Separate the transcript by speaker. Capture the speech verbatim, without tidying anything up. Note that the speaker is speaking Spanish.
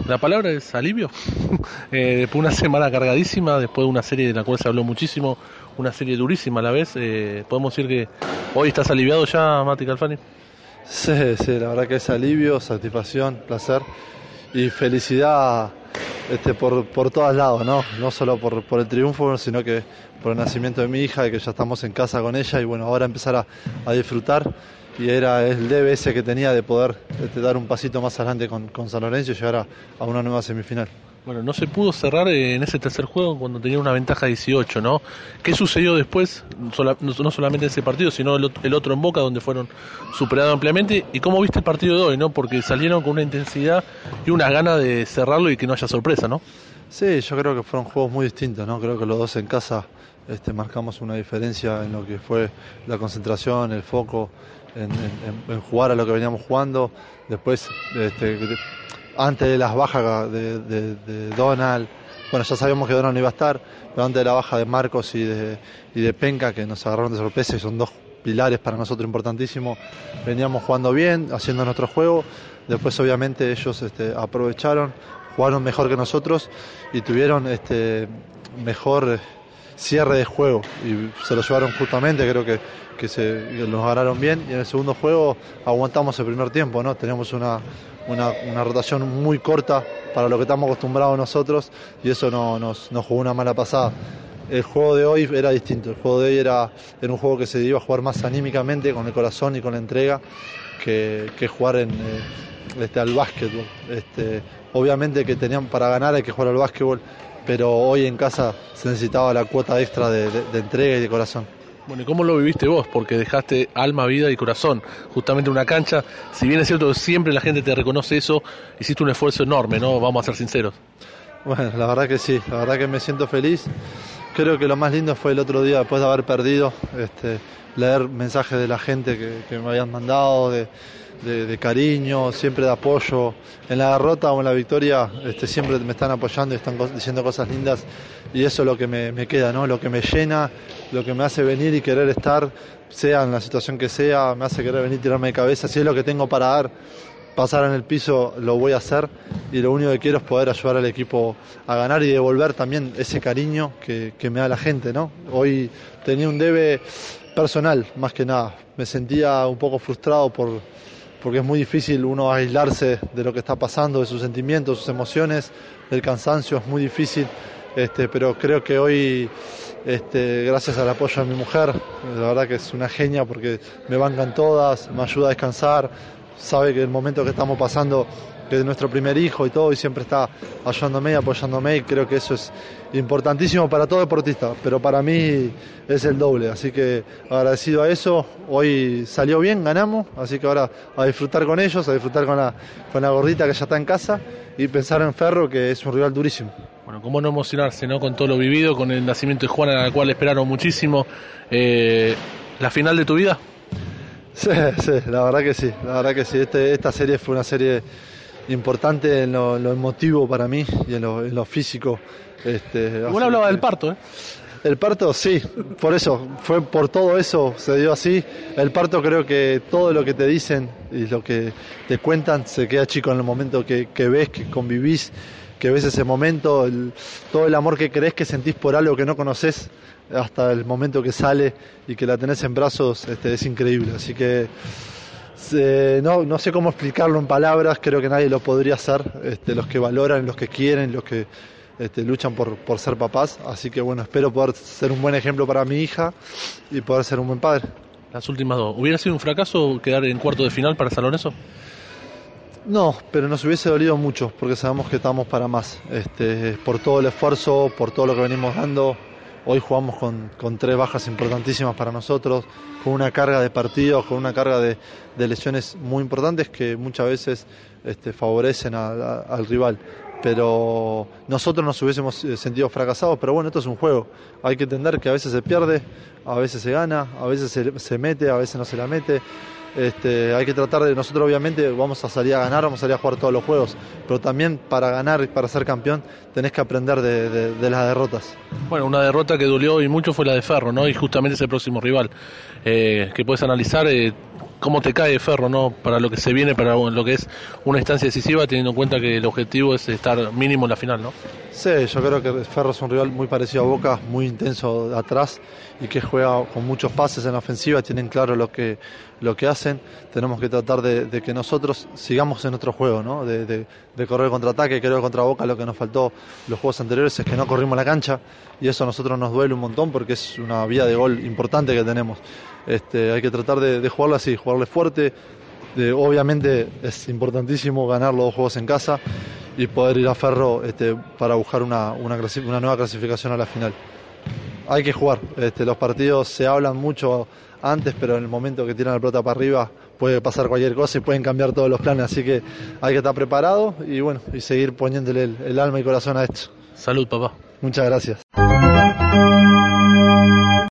Speaker 1: La palabra es alivio. eh, después de una semana cargadísima, después de una serie de la cual se habló muchísimo, una serie durísima a la vez, eh, podemos decir que hoy estás aliviado ya, Mati Calfani.
Speaker 2: Sí, sí, la verdad que es alivio, satisfacción, placer y felicidad este, por, por todos lados, ¿no? No solo por, por el triunfo, sino que por el nacimiento de mi hija y que ya estamos en casa con ella y bueno, ahora empezar a, a disfrutar. Y era el debe ese que tenía de poder este, dar un pasito más adelante con, con San Lorenzo y llegar a, a una nueva semifinal.
Speaker 1: Bueno, no se pudo cerrar en ese tercer juego cuando tenía una ventaja dieciocho, ¿no? ¿Qué sucedió después? Sola, no, no solamente ese partido, sino el, el otro en Boca, donde fueron superados ampliamente. ¿Y cómo viste el partido de hoy, no? Porque salieron con una intensidad y unas ganas de cerrarlo y que no haya sorpresa, ¿no?
Speaker 2: Sí, yo creo que fueron juegos muy distintos, ¿no? Creo que los dos en casa este, marcamos una diferencia en lo que fue la concentración, el foco, en, en, en jugar a lo que veníamos jugando. Después, este, antes de las bajas de, de, de Donald, bueno, ya sabíamos que Donald no iba a estar, pero antes de la baja de Marcos y de, y de Penca, que nos agarraron de sorpresa y son dos pilares para nosotros importantísimos, veníamos jugando bien, haciendo nuestro juego. Después, obviamente, ellos este, aprovecharon, jugaron mejor que nosotros y tuvieron este, mejor cierre de juego y se lo llevaron justamente, creo que, que, se, que nos ganaron bien y en el segundo juego aguantamos el primer tiempo, ¿no? Teníamos una, una, una rotación muy corta para lo que estamos acostumbrados nosotros y eso no, nos, nos jugó una mala pasada. El juego de hoy era distinto, el juego de hoy era, era un juego que se iba a jugar más anímicamente, con el corazón y con la entrega, que, que jugar en, eh, este, al básquetbol. Este, obviamente que tenían para ganar hay que jugar al básquetbol, pero hoy en casa se necesitaba la cuota extra de, de, de entrega y de corazón.
Speaker 1: Bueno, ¿y cómo lo viviste vos? Porque dejaste alma, vida y corazón justamente en una cancha. Si bien es cierto que siempre la gente te reconoce eso, hiciste un esfuerzo enorme, ¿no? Vamos a ser sinceros.
Speaker 2: Bueno, la verdad que sí, la verdad que me siento feliz. Creo que lo más lindo fue el otro día, después de haber perdido, este, leer mensajes de la gente que, que me habían mandado, de, de, de cariño, siempre de apoyo. En la derrota o en la victoria este, siempre me están apoyando y están diciendo cosas lindas y eso es lo que me, me queda, ¿no? Lo que me llena, lo que me hace venir y querer estar, sea en la situación que sea, me hace querer venir y tirarme de cabeza. Si es lo que tengo para dar, pasar en el piso, lo voy a hacer y lo único que quiero es poder ayudar al equipo a ganar y devolver también ese cariño que, que me da la gente, ¿no? Hoy tenía un debe personal, más que nada. Me sentía un poco frustrado por, porque es muy difícil uno aislarse de lo que está pasando, de sus sentimientos, sus emociones, del cansancio, es muy difícil, este, pero creo que hoy, este, gracias al apoyo de mi mujer, la verdad que es una genia porque me bancan todas, me ayuda a descansar, sabe que el momento que estamos pasando que es nuestro primer hijo y todo y siempre está ayudándome y apoyándome y creo que eso es importantísimo para todo deportista, pero para mí es el doble, así que agradecido a eso. Hoy salió bien, ganamos, así que ahora a disfrutar con ellos, a disfrutar con la, con la gordita que ya está en casa y pensar en Ferro, que es un rival durísimo.
Speaker 1: Bueno, cómo no emocionarse, ¿no? Con todo lo vivido, con el nacimiento de Juana, a la cual esperaron muchísimo. Eh, ¿la final de tu vida?
Speaker 2: Sí, sí, la verdad que sí, la verdad que sí. Este, esta serie fue una serie importante en lo, en lo emotivo para mí y en lo, en lo físico. Este,
Speaker 1: Igual hablaba del parto, ¿eh?
Speaker 2: El parto, sí, por eso, fue por todo eso, se dio así. El parto creo que todo lo que te dicen y lo que te cuentan se queda chico en el momento que, que ves, que convivís, que ves ese momento, el, todo el amor que crees que sentís por algo que no conoces, hasta el momento que sale y que la tenés en brazos, este, es increíble. Así que eh, no, no sé cómo explicarlo en palabras, creo que nadie lo podría hacer, este, los que valoran, los que quieren, los que este, luchan por, por ser papás. Así que bueno, espero poder ser un buen ejemplo para mi hija y poder ser un buen padre.
Speaker 1: Las últimas dos, ¿hubiera sido un fracaso quedar en cuarto de final para San Lorenzo?
Speaker 2: No, pero nos hubiese dolido mucho porque sabemos que estamos para más, este, por todo el esfuerzo, por todo lo que venimos dando. Hoy jugamos con, con tres bajas importantísimas para nosotros, con una carga de partidos, con una carga de, de lesiones muy importantes que muchas veces este, favorecen a, a, al rival. Pero nosotros nos hubiésemos sentido fracasados, pero bueno, esto es un juego. Hay que entender que a veces se pierde, a veces se gana, a veces se, se mete, a veces no se la mete. Este, hay que tratar de, nosotros obviamente vamos a salir a ganar, vamos a salir a jugar todos los juegos, pero también para ganar y para ser campeón tenés que aprender de, de, de las derrotas.
Speaker 1: Bueno, una derrota que dolió y mucho fue la de Ferro, ¿no? Y justamente es el próximo rival, eh, que puedes analizar, eh, cómo te cae Ferro, ¿no? Para lo que se viene, para lo que es una instancia decisiva, teniendo en cuenta que el objetivo es estar mínimo en la final, ¿no?
Speaker 2: Sí, yo creo que Ferro es un rival muy parecido a Boca, muy intenso de atrás y que juega con muchos pases en la ofensiva, tienen claro lo que, lo que hacen. Tenemos que tratar de, de que nosotros sigamos en nuestro juego, ¿no? De, de, de correr contraataque. Creo que contra Boca lo que nos faltó los juegos anteriores es que no corrimos la cancha y eso a nosotros nos duele un montón porque es una vía de gol importante que tenemos. Este, hay que tratar de, de jugarlo así, jugarle fuerte. De, obviamente es importantísimo ganar los dos juegos en casa y poder ir a Ferro este, para buscar una, una, una nueva clasificación a la final. Hay que jugar, este, los partidos se hablan mucho antes, pero en el momento que tiran la pelota para arriba puede pasar cualquier cosa y pueden cambiar todos los planes, así que hay que estar preparado y bueno, y seguir poniéndole el, el alma y corazón a esto.
Speaker 1: Salud, papá.
Speaker 2: Muchas gracias.